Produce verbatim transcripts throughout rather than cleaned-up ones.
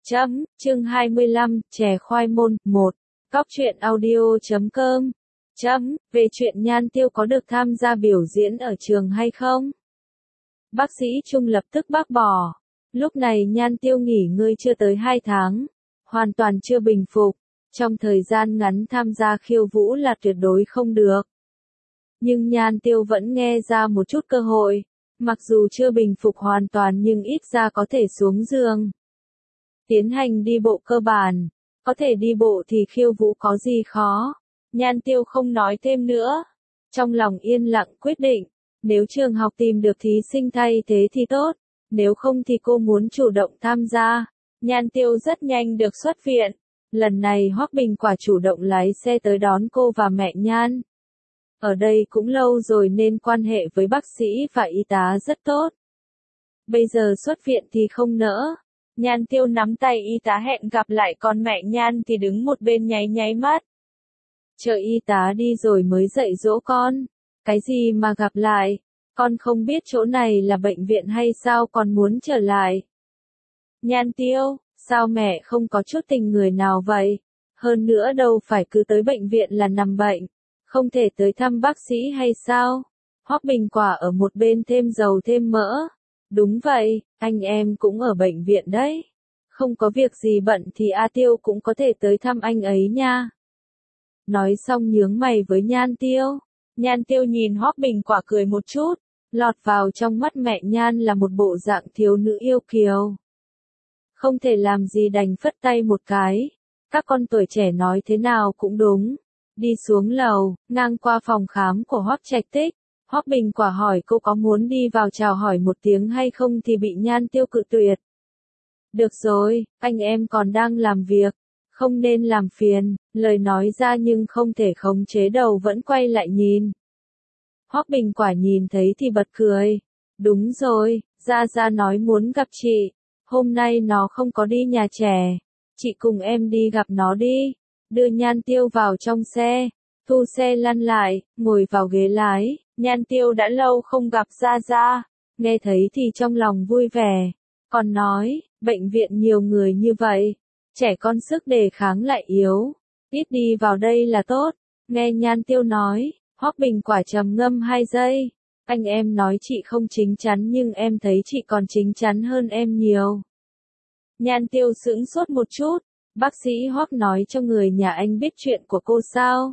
Chấm, chương hai mươi lăm, chè khoai môn, một. Cóc truyện audio chấm com. Chấm, về chuyện Nhan Tiêu có được tham gia biểu diễn ở trường hay không? Bác sĩ Trung lập tức bác bỏ. Lúc này Nhan Tiêu nghỉ ngơi chưa tới hai tháng, hoàn toàn chưa bình phục. Trong thời gian ngắn tham gia khiêu vũ là tuyệt đối không được. Nhưng Nhan Tiêu vẫn nghe ra một chút cơ hội, mặc dù chưa bình phục hoàn toàn nhưng ít ra có thể xuống giường. Tiến hành đi bộ cơ bản, có thể đi bộ thì khiêu vũ có gì khó. Nhan Tiêu không nói thêm nữa. Trong lòng yên lặng quyết định, nếu trường học tìm được thí sinh thay thế thì tốt, nếu không thì cô muốn chủ động tham gia. Nhan Tiêu rất nhanh được xuất viện. Lần này Hoắc Bình Quả chủ động lái xe tới đón cô và mẹ Nhan. Ở đây cũng lâu rồi nên quan hệ với bác sĩ và y tá rất tốt. Bây giờ xuất viện thì không nỡ. Nhan Tiêu nắm tay y tá hẹn gặp lại, còn mẹ Nhan thì đứng một bên nháy nháy mắt. Chờ y tá đi rồi mới dạy dỗ con. Cái gì mà gặp lại? Con không biết chỗ này là bệnh viện hay sao còn muốn trở lại? Nhan Tiêu, sao mẹ không có chút tình người nào vậy? Hơn nữa đâu phải cứ tới bệnh viện là nằm bệnh, không thể tới thăm bác sĩ hay sao? Hoắc Bình Quả ở một bên thêm dầu thêm mỡ. Đúng vậy, anh em cũng ở bệnh viện đấy. Không có việc gì bận thì A Tiêu cũng có thể tới thăm anh ấy nha. Nói xong nhướng mày với Nhan Tiêu. Nhan Tiêu nhìn Hoắc Bình Quả cười một chút, lọt vào trong mắt mẹ Nhan là một bộ dạng thiếu nữ yêu kiều. Không thể làm gì đành phất tay một cái. Các con tuổi trẻ nói thế nào cũng đúng. Đi xuống lầu, ngang qua phòng khám của Hoắc Trạch Tích. Hoắc Bình Quả hỏi cô có muốn đi vào chào hỏi một tiếng hay không thì bị Nhan Tiêu cự tuyệt. Được rồi, anh em còn đang làm việc, không nên làm phiền, lời nói ra nhưng không thể khống chế đầu vẫn quay lại nhìn. Hoắc Bình Quả nhìn thấy thì bật cười. Đúng rồi, Gia Gia nói muốn gặp chị, hôm nay nó không có đi nhà trẻ, chị cùng em đi gặp nó đi. Đưa Nhan Tiêu vào trong xe, thu xe lăn lại, ngồi vào ghế lái. Nhan Tiêu đã lâu không gặp Gia Gia, nghe thấy thì trong lòng vui vẻ, còn nói, bệnh viện nhiều người như vậy, trẻ con sức đề kháng lại yếu, ít đi vào đây là tốt. Nghe Nhan Tiêu nói, Hoắc Bình Quả trầm ngâm hai giây, anh em nói chị không chín chắn nhưng em thấy chị còn chín chắn hơn em nhiều. Nhan Tiêu sững sốt một chút, bác sĩ Hoắc nói cho người nhà anh biết chuyện của cô sao?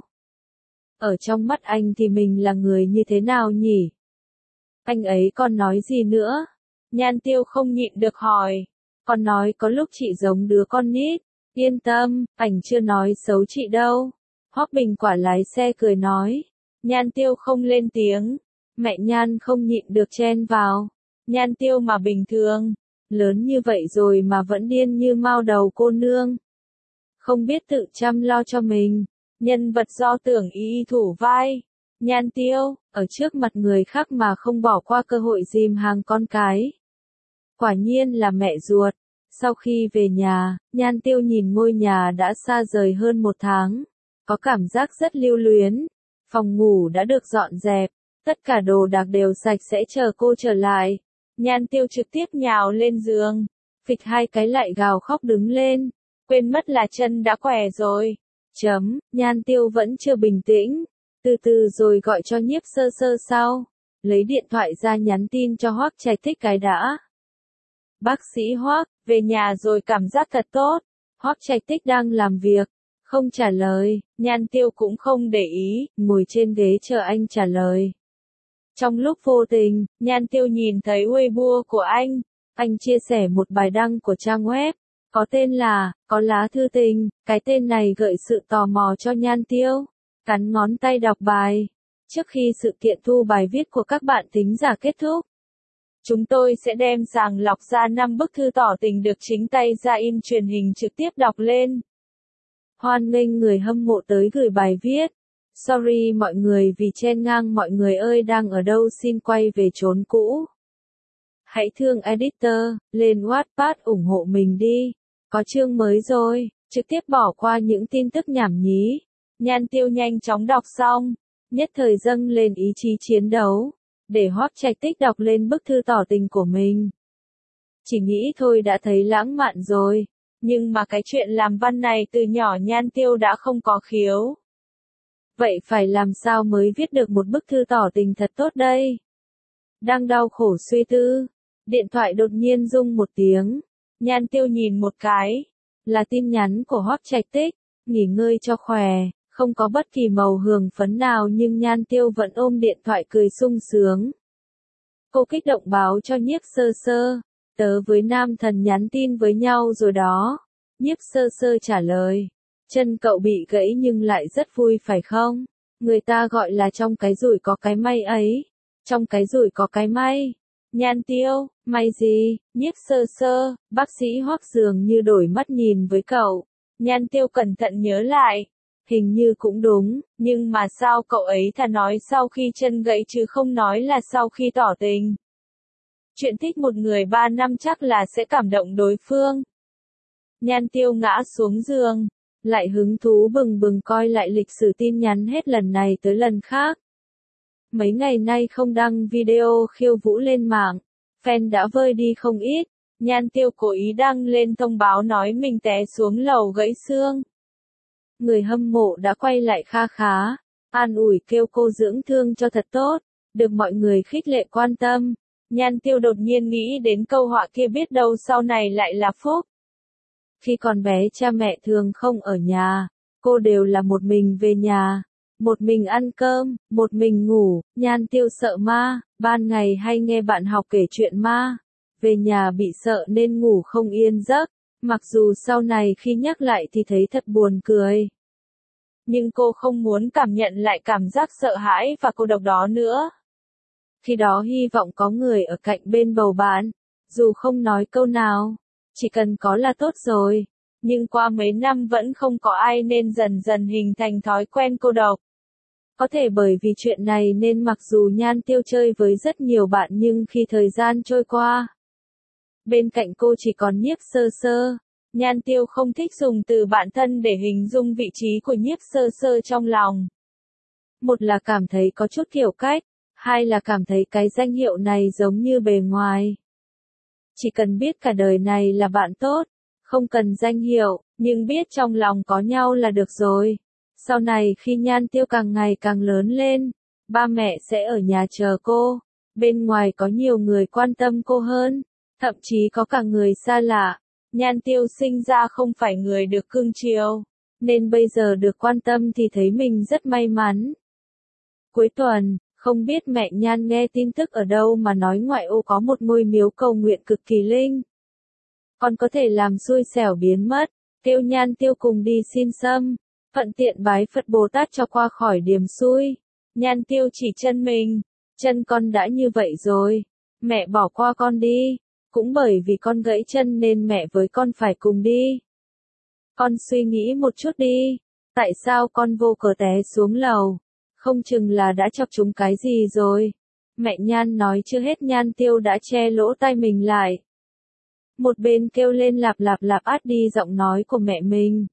Ở trong mắt anh thì mình là người như thế nào nhỉ? Anh ấy còn nói gì nữa? Nhan Tiêu không nhịn được hỏi. Còn nói có lúc chị giống đứa con nít. Yên tâm, ảnh chưa nói xấu chị đâu. Hoắc Bình Quả lái xe cười nói. Nhan Tiêu không lên tiếng. Mẹ Nhan không nhịn được chen vào. Nhan Tiêu mà bình thường, lớn như vậy rồi mà vẫn điên như mao đầu cô nương. Không biết tự chăm lo cho mình. Nhân vật do Tưởng Y thủ vai. Nhan Tiêu, ở trước mặt người khác mà không bỏ qua cơ hội dìm hàng con cái. Quả nhiên là mẹ ruột. Sau khi về nhà, Nhan Tiêu nhìn ngôi nhà đã xa rời hơn một tháng. Có cảm giác rất lưu luyến. Phòng ngủ đã được dọn dẹp. Tất cả đồ đạc đều sạch sẽ chờ cô trở lại. Nhan Tiêu trực tiếp nhào lên giường. Phịch hai cái lại gào khóc đứng lên. Quên mất là chân đã khỏe rồi. Chấm, Nhan Tiêu vẫn chưa bình tĩnh. Từ từ rồi gọi cho Nhiếp Sơ Sơ sau. Lấy điện thoại ra nhắn tin cho Hoắc Trạch Tích cái đã. Bác sĩ Hoắc, về nhà rồi cảm giác thật tốt. Hoắc Trạch Tích đang làm việc, không trả lời. Nhan Tiêu cũng không để ý, ngồi trên ghế chờ anh trả lời. Trong lúc vô tình, Nhan Tiêu nhìn thấy Weibo của anh. Anh chia sẻ một bài đăng của trang web, có tên là, có lá thư tình. Cái tên này gợi sự tò mò cho Nhan Tiêu. Cắn ngón tay đọc bài. Trước khi sự kiện thu bài viết của các bạn thính giả kết thúc, chúng tôi sẽ đem sàng lọc ra năm bức thư tỏ tình được chính tay ra in truyền hình trực tiếp đọc lên. Hoan nghênh người hâm mộ tới gửi bài viết. Sorry mọi người vì chen ngang, mọi người ơi đang ở đâu xin quay về chốn cũ. Hãy thương editor, lên Wattpad ủng hộ mình đi. Có chương mới rồi, trực tiếp bỏ qua những tin tức nhảm nhí. Nhan Tiêu nhanh chóng đọc xong, nhất thời dâng lên ý chí chiến đấu, để Hoắc Trạch Tích đọc lên bức thư tỏ tình của mình. Chỉ nghĩ thôi đã thấy lãng mạn rồi, Nhưng mà cái chuyện làm văn này từ nhỏ Nhan Tiêu đã không có khiếu. Vậy phải làm sao mới viết được một bức thư tỏ tình thật tốt đây? Đang đau khổ suy tư, điện thoại đột nhiên rung một tiếng. Nhan Tiêu nhìn một cái, là tin nhắn của Hoắc Trạch Tích, nghỉ ngơi cho khỏe, không có bất kỳ màu hường phấn nào nhưng Nhan Tiêu vẫn ôm điện thoại cười sung sướng. Cô kích động báo cho Nhiếp Sơ Sơ, tớ với nam thần nhắn tin với nhau rồi đó. Nhiếp Sơ Sơ trả lời, chân cậu bị gãy nhưng lại rất vui phải không? Người ta gọi là trong cái rủi có cái may ấy. Trong cái rủi có cái may. Nhan Tiêu, may gì? Nhiếp Sơ Sơ, bác sĩ Hoắc dường như đổi mắt nhìn với cậu. Nhan Tiêu cẩn thận nhớ lại. Hình như cũng đúng, nhưng mà sao cậu ấy thà nói sau khi chân gãy chứ không nói là sau khi tỏ tình. Chuyện thích một người ba năm chắc là sẽ cảm động đối phương. Nhan Tiêu ngã xuống giường, lại hứng thú bừng bừng coi lại lịch sử tin nhắn hết lần này tới lần khác. Mấy ngày nay không đăng video khiêu vũ lên mạng, fan đã vơi đi không ít. Nhan Tiêu cố ý đăng lên thông báo nói mình té xuống lầu gãy xương. Người hâm mộ đã quay lại kha khá, an ủi kêu cô dưỡng thương cho thật tốt, được mọi người khích lệ quan tâm. Nhan Tiêu đột nhiên nghĩ đến câu họa kia biết đâu sau này lại là phúc. Khi còn bé cha mẹ thường không ở nhà, cô đều là một mình về nhà, một mình ăn cơm, một mình ngủ. Nhan Tiêu sợ ma, ban ngày hay nghe bạn học kể chuyện ma, về nhà bị sợ nên ngủ không yên giấc. Mặc dù sau này khi nhắc lại thì thấy thật buồn cười. Nhưng cô không muốn cảm nhận lại cảm giác sợ hãi và cô độc đó nữa. Khi đó hy vọng có người ở cạnh bên bầu bạn, dù không nói câu nào, chỉ cần có là tốt rồi. Nhưng qua mấy năm vẫn không có ai nên dần dần hình thành thói quen cô độc. Có thể bởi vì chuyện này nên mặc dù Nhan Tiêu chơi với rất nhiều bạn nhưng khi thời gian trôi qua, bên cạnh cô chỉ còn Nhiếp Sơ Sơ. Nhan Tiêu không thích dùng từ bạn thân để hình dung vị trí của Nhiếp Sơ Sơ trong lòng. Một là cảm thấy có chút kiểu cách, hai là cảm thấy cái danh hiệu này giống như bề ngoài. Chỉ cần biết cả đời này là bạn tốt, không cần danh hiệu, nhưng biết trong lòng có nhau là được rồi. Sau này khi Nhan Tiêu càng ngày càng lớn lên, ba mẹ sẽ ở nhà chờ cô, bên ngoài có nhiều người quan tâm cô hơn, thậm chí có cả người xa lạ. Nhan Tiêu sinh ra không phải người được cưng chiều, nên bây giờ được quan tâm thì thấy mình rất may mắn. Cuối tuần, không biết mẹ Nhan nghe tin tức ở đâu mà nói ngoại ô có một ngôi miếu cầu nguyện cực kỳ linh. Còn có thể làm xui xẻo biến mất, kêu Nhan Tiêu cùng đi xin sâm, thuận tiện bái Phật Bồ Tát cho qua khỏi điềm xui. Nhan Tiêu chỉ chân mình, chân con đã như vậy rồi, mẹ bỏ qua con đi. Cũng bởi vì con gãy chân nên mẹ với con phải cùng đi. Con suy nghĩ một chút đi, tại sao con vô cớ té xuống lầu, không chừng là đã chọc trúng cái gì rồi. Mẹ Nhan nói chưa hết Nhan Tiêu đã che lỗ tai mình lại. Một bên kêu lên lạp lạp lạp át đi giọng nói của mẹ mình.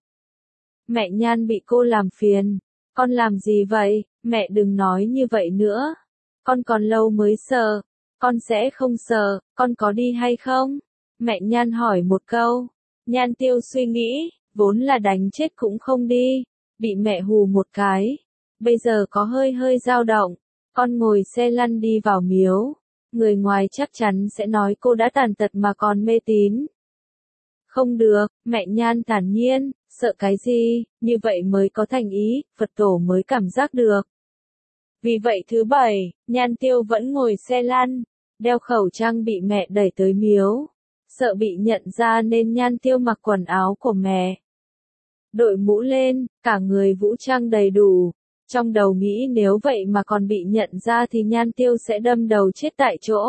Mẹ Nhan bị cô làm phiền, con làm gì vậy, mẹ đừng nói như vậy nữa. Con còn lâu mới sợ. Con sẽ không sợ, con có đi hay không? Mẹ Nhan hỏi một câu. Nhan Tiêu suy nghĩ, vốn là đánh chết cũng không đi, bị mẹ hù một cái. Bây giờ có hơi hơi dao động, con ngồi xe lăn đi vào miếu. Người ngoài chắc chắn sẽ nói cô đã tàn tật mà còn mê tín. Không được, mẹ Nhan thản nhiên, sợ cái gì, như vậy mới có thành ý, Phật tổ mới cảm giác được. Vì vậy thứ bảy, Nhan Tiêu vẫn ngồi xe lăn, đeo khẩu trang bị mẹ đẩy tới miếu. Sợ bị nhận ra nên Nhan Tiêu mặc quần áo của mẹ. Đội mũ lên, cả người vũ trang đầy đủ. Trong đầu nghĩ nếu vậy mà còn bị nhận ra thì Nhan Tiêu sẽ đâm đầu chết tại chỗ.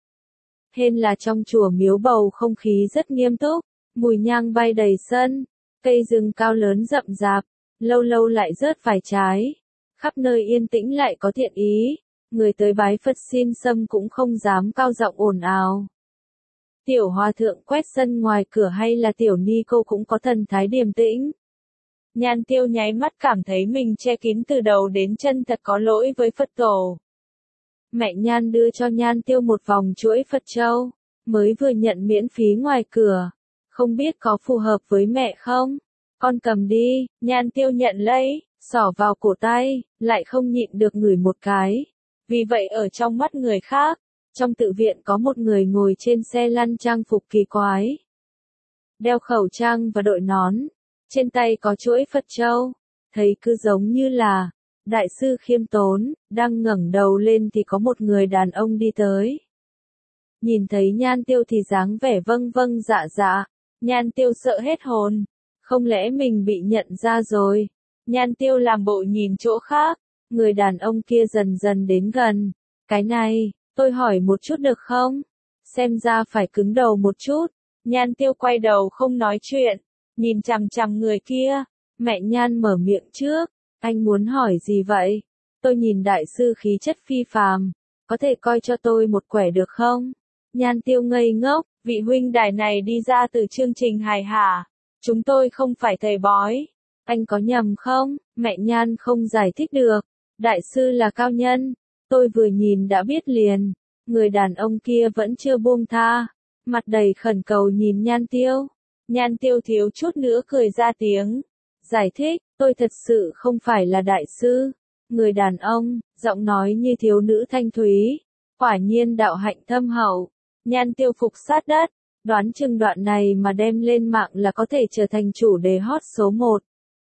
Hên là trong chùa miếu bầu không khí rất nghiêm túc, mùi nhang bay đầy sân, cây rừng cao lớn rậm rạp, lâu lâu lại rớt vài trái. Khắp nơi yên tĩnh lại có thiện ý, người tới bái Phật xin sâm cũng không dám cao giọng ồn ào. Tiểu hòa thượng quét sân ngoài cửa hay là tiểu ni cô cũng có thần thái điềm tĩnh. Nhan Tiêu nháy mắt cảm thấy mình che kín từ đầu đến chân thật có lỗi với Phật tổ. Mẹ Nhan đưa cho Nhan Tiêu một vòng chuỗi Phật châu, mới vừa nhận miễn phí ngoài cửa. không biết có phù hợp với mẹ không? Con cầm đi, Nhan Tiêu nhận lấy, xỏ vào cổ tay, lại không nhịn được ngửi một cái. Vì vậy ở trong mắt người khác, trong tự viện có một người ngồi trên xe lăn trang phục kỳ quái. Đeo khẩu trang và đội nón, trên tay có chuỗi Phật châu, thấy cứ giống như là đại sư khiêm tốn, đang ngẩng đầu lên thì có một người đàn ông đi tới. Nhìn thấy Nhan Tiêu thì dáng vẻ vâng vâng dạ dạ, Nhan Tiêu sợ hết hồn, không lẽ mình bị nhận ra rồi. Nhan Tiêu làm bộ nhìn chỗ khác, người đàn ông kia dần dần đến gần. Cái này, tôi hỏi một chút được không? Xem ra phải cứng đầu một chút. Nhan Tiêu quay đầu không nói chuyện, nhìn chằm chằm người kia. Mẹ Nhan mở miệng trước, anh muốn hỏi gì vậy? Tôi nhìn đại sư khí chất phi phàm, có thể coi cho tôi một quẻ được không? Nhan Tiêu ngây ngốc, vị huynh đài này đi ra từ chương trình hài hả? Chúng tôi không phải thầy bói. Anh có nhầm không? Mẹ Nhan không giải thích được. Đại sư là cao nhân. Tôi vừa nhìn đã biết liền. Người đàn ông kia vẫn chưa buông tha. Mặt đầy khẩn cầu nhìn Nhan Tiêu. Nhan Tiêu thiếu chút nữa cười ra tiếng. Giải thích, tôi thật sự không phải là đại sư. Người đàn ông, giọng nói như thiếu nữ thanh thúy. Quả nhiên đạo hạnh thâm hậu. Nhan Tiêu phục sát đất. Đoán chừng đoạn này mà đem lên mạng là có thể trở thành chủ đề hot số một.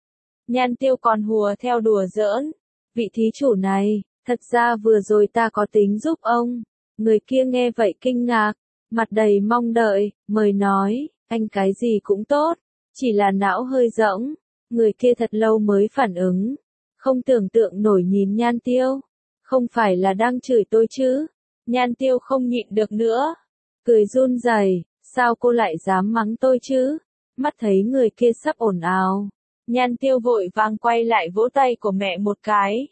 Nhan Tiêu còn hùa theo đùa giỡn. Vị thí chủ này, thật ra vừa rồi ta có tính giúp ông. Người kia nghe vậy kinh ngạc, mặt đầy mong đợi, mời nói, anh cái gì cũng tốt, chỉ là não hơi rỗng. Người kia thật lâu mới phản ứng, không tưởng tượng nổi nhìn Nhan Tiêu. Không phải là đang chửi tôi chứ? Nhan Tiêu không nhịn được nữa, cười run rẩy, sao cô lại dám mắng tôi chứ? Mắt thấy người kia sắp ồn ào, Nhan Tiêu vội vàng quay lại vỗ tay của mẹ một cái.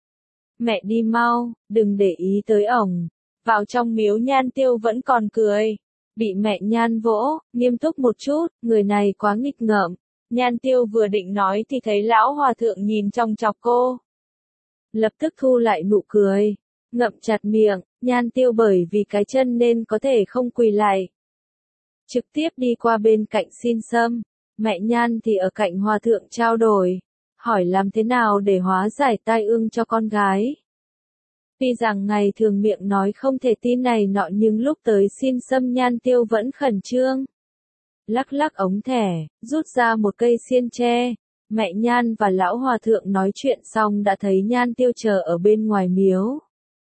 Mẹ đi mau, đừng để ý tới ổng. Vào trong miếu Nhan Tiêu vẫn còn cười. Bị mẹ Nhan vỗ, nghiêm túc một chút, người này quá nghịch ngợm. Nhan Tiêu vừa định nói thì thấy lão hòa thượng nhìn trong chọc cô. Lập tức thu lại nụ cười, ngậm chặt miệng. Nhan Tiêu bởi vì cái chân nên có thể không quỳ lại. Trực tiếp đi qua bên cạnh xin sâm. Mẹ Nhan thì ở cạnh hòa thượng trao đổi, hỏi làm thế nào để hóa giải tai ương cho con gái. Tuy rằng ngày thường miệng nói không thể tin này nọ nhưng lúc tới xin sâm Nhan Tiêu vẫn khẩn trương. Lắc lắc ống thẻ, rút ra một cây xiên tre. Mẹ Nhan và lão hòa thượng nói chuyện xong đã thấy Nhan Tiêu chờ ở bên ngoài miếu.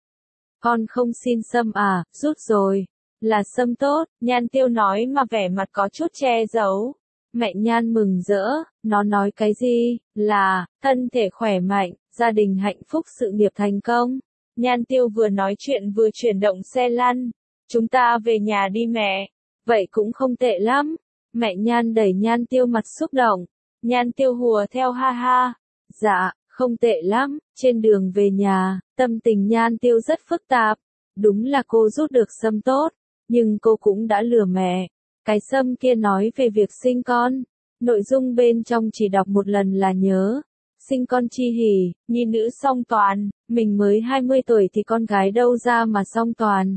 Con không xin sâm à? Rút rồi. Là sâm tốt, Nhan Tiêu nói mà vẻ mặt có chút che giấu. Mẹ Nhan mừng rỡ, nó nói cái gì? Là, thân thể khỏe mạnh, gia đình hạnh phúc sự nghiệp thành công. Nhan Tiêu vừa nói chuyện vừa chuyển động xe lăn. Chúng ta về nhà đi mẹ. Vậy cũng không tệ lắm. Mẹ Nhan đẩy Nhan Tiêu mặt xúc động. Nhan Tiêu hùa theo ha ha. Dạ, không tệ lắm. Trên đường về nhà, tâm tình Nhan Tiêu rất phức tạp. Đúng là cô rút được sâm tốt, nhưng cô cũng đã lừa mẹ. Cái sâm kia nói về việc sinh con. Nội dung bên trong chỉ đọc một lần là nhớ. Sinh con chi hỉ, nhi nữ song toàn. Mình mới hai mươi tuổi thì con gái đâu ra mà song toàn.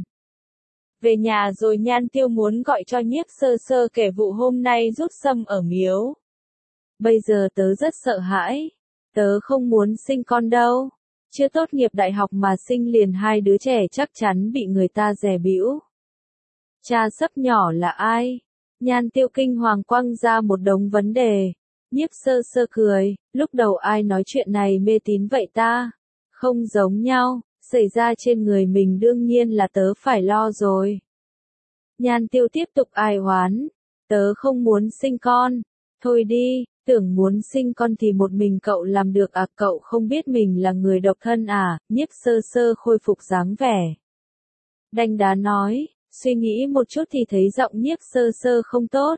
Về nhà rồi Nhan Tiêu muốn gọi cho Nhiếp Sơ Sơ kể vụ hôm nay rút sâm ở miếu. Bây giờ tớ rất sợ hãi. Tớ không muốn sinh con đâu. Chưa tốt nghiệp đại học mà sinh liền hai đứa trẻ chắc chắn bị người ta dè bĩu. Cha sấp nhỏ là ai? Nhan Tiêu kinh hoàng quăng ra một đống vấn đề. Nhiếp Sơ Sơ cười, lúc đầu ai nói chuyện này mê tín vậy ta? Không giống nhau, xảy ra trên người mình đương nhiên là tớ phải lo rồi. Nhan Tiêu tiếp tục ai oán, tớ không muốn sinh con. Thôi đi, tưởng muốn sinh con thì một mình cậu làm được à? Cậu không biết mình là người độc thân à? Nhiếp Sơ Sơ khôi phục dáng vẻ đanh đá nói. Suy nghĩ một chút thì thấy giọng Nhiếp Sơ Sơ không tốt.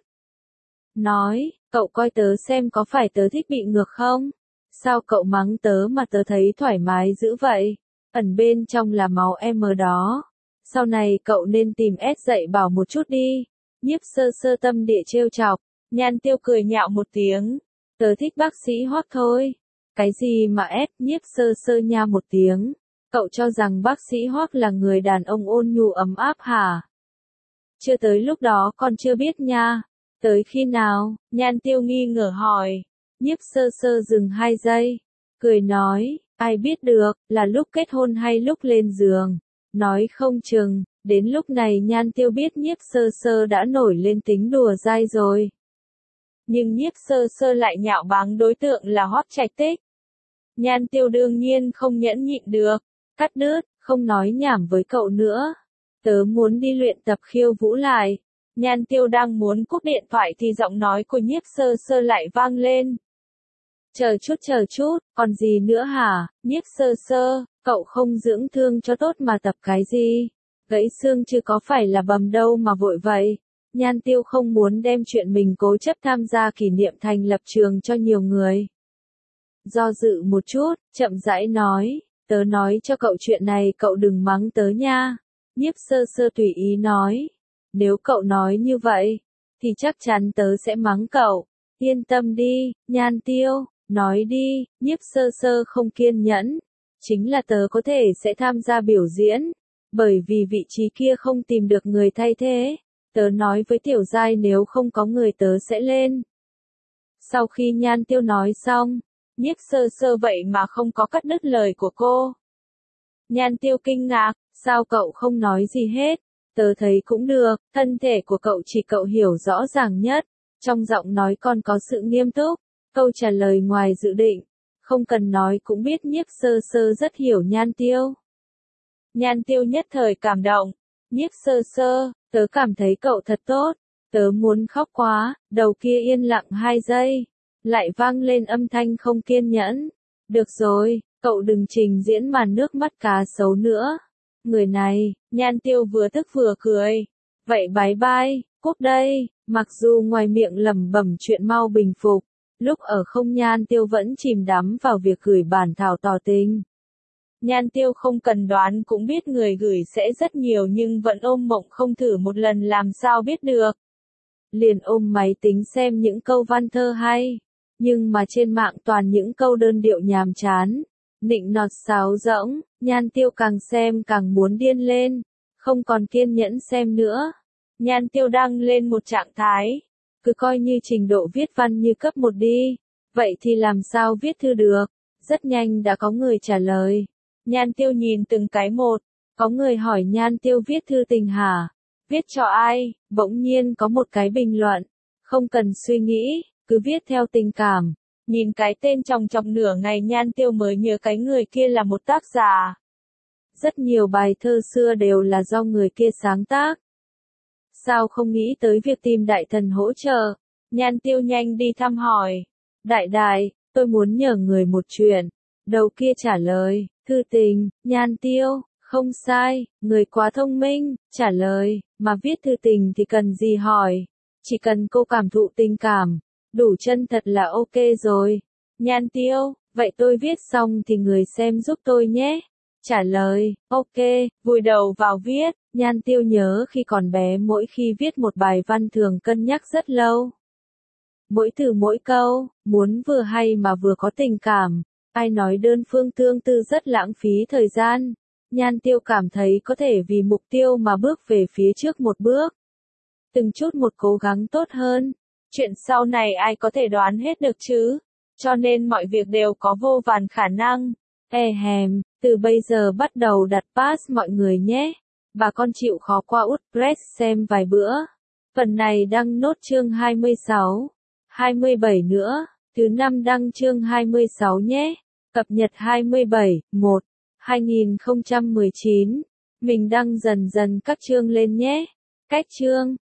Nói, cậu coi tớ xem có phải tớ thích bị ngược không? Sao cậu mắng tớ mà tớ thấy thoải mái dữ vậy? Ẩn bên trong là máu em ở đó. Sau này cậu nên tìm S dạy bảo một chút đi. Nhiếp Sơ Sơ tâm địa trêu chọc. Nhan Tiêu cười nhạo một tiếng. Tớ thích bác sĩ Hoắc thôi. Cái gì mà S? Nhiếp Sơ Sơ nha một tiếng. Cậu cho rằng bác sĩ Hoắc là người đàn ông ôn nhu ấm áp hả? Chưa tới lúc đó con chưa biết nha. Tới khi nào? Nhan Tiêu nghi ngờ hỏi. Nhiếp Sơ Sơ dừng hai giây, cười nói, ai biết được, là lúc kết hôn hay lúc lên giường. Nói không chừng, đến lúc này Nhan Tiêu biết Nhiếp Sơ Sơ đã nổi lên tính đùa dai rồi. Nhưng Nhiếp Sơ Sơ lại nhạo báng đối tượng là Hoắc Trạch Tích. Nhan Tiêu đương nhiên không nhẫn nhịn được, cắt đứt, không nói nhảm với cậu nữa. Tớ muốn đi luyện tập khiêu vũ lại. Nhan Tiêu đang muốn cúp điện thoại thì giọng nói của Nhiếp Sơ Sơ lại vang lên. Chờ chút chờ chút, còn gì nữa hả, Nhiếp Sơ Sơ, cậu không dưỡng thương cho tốt mà tập cái gì? Gãy xương chứ có phải là bầm đâu mà vội vậy. Nhan Tiêu không muốn đem chuyện mình cố chấp tham gia kỷ niệm thành lập trường cho nhiều người. Do dự một chút, chậm rãi nói, tớ nói cho cậu chuyện này cậu đừng mắng tớ nha. Nhiếp Sơ Sơ tùy ý nói, nếu cậu nói như vậy, thì chắc chắn tớ sẽ mắng cậu. Yên tâm đi, Nhan Tiêu, nói đi. Nhiếp Sơ Sơ không kiên nhẫn, chính là tớ có thể sẽ tham gia biểu diễn, bởi vì vị trí kia không tìm được người thay thế. Tớ nói với Tiểu Giai nếu không có người tớ sẽ lên. Sau khi Nhan Tiêu nói xong, Nhiếp Sơ Sơ vậy mà không có cắt đứt lời của cô. Nhan Tiêu kinh ngạc, sao cậu không nói gì hết? Tớ thấy cũng được, thân thể của cậu chỉ cậu hiểu rõ ràng nhất. Trong giọng nói còn có sự nghiêm túc, câu trả lời ngoài dự định. Không cần nói cũng biết Nhiếp Sơ Sơ rất hiểu Nhan Tiêu. Nhan Tiêu nhất thời cảm động. Nhiếp Sơ Sơ, tớ cảm thấy cậu thật tốt. Tớ muốn khóc quá. Đầu kia yên lặng hai giây, lại vang lên âm thanh không kiên nhẫn. Được rồi, cậu đừng trình diễn màn nước mắt cá sấu nữa. Người này, Nhan Tiêu vừa tức vừa cười. Vậy bye bye, cúp đây. Mặc dù ngoài miệng lẩm bẩm chuyện mau bình phục, lúc ở không Nhan Tiêu vẫn chìm đắm vào việc gửi bản thảo tỏ tình. Nhan Tiêu không cần đoán cũng biết người gửi sẽ rất nhiều nhưng vẫn ôm mộng không thử một lần làm sao biết được. Liền ôm máy tính xem những câu văn thơ hay, nhưng mà trên mạng toàn những câu đơn điệu nhàm chán, nịnh nọt sáo rỗng. Nhan Tiêu càng xem càng muốn điên lên, không còn kiên nhẫn xem nữa. Nhan Tiêu đang lên một trạng thái, cứ coi như trình độ viết văn như cấp một đi, vậy thì làm sao viết thư được. Rất nhanh đã có người trả lời. Nhan Tiêu nhìn từng cái một, có người hỏi Nhan Tiêu viết thư tình hả? Viết cho ai? Bỗng nhiên có một cái bình luận, không cần suy nghĩ, cứ viết theo tình cảm. Nhìn cái tên chòng chọc nửa ngày Nhan Tiêu mới nhớ cái người kia là một tác giả. Rất nhiều bài thơ xưa đều là do người kia sáng tác. Sao không nghĩ tới việc tìm đại thần hỗ trợ? Nhan Tiêu nhanh đi thăm hỏi. Đại đại, tôi muốn nhờ người một chuyện. Đầu kia trả lời, thư tình. Nhan Tiêu, không sai, người quá thông minh, trả lời, mà viết thư tình thì cần gì hỏi. Chỉ cần cô cảm thụ tình cảm, đủ chân thật là ok rồi. Nhan Tiêu, vậy tôi viết xong thì người xem giúp tôi nhé. Trả lời, ok, vùi đầu vào viết. Nhan Tiêu nhớ khi còn bé mỗi khi viết một bài văn thường cân nhắc rất lâu. Mỗi từ mỗi câu, muốn vừa hay mà vừa có tình cảm. Ai nói đơn phương tương tư rất lãng phí thời gian. Nhan Tiêu cảm thấy có thể vì mục tiêu mà bước về phía trước một bước. Từng chút một cố gắng tốt hơn. Chuyện sau này ai có thể đoán hết được chứ. Cho nên mọi việc đều có vô vàn khả năng. E hèm, từ bây giờ bắt đầu đặt pass mọi người nhé. Bà con chịu khó qua Utpress xem vài bữa. Phần này đăng nốt chương hai mươi sáu, hai mươi bảy nữa. Thứ năm đăng chương hai mươi sáu nhé. Cập nhật hai mươi bảy, một, hai nghìn không trăm mười chín. Mình đăng dần dần các chương lên nhé. Cách chương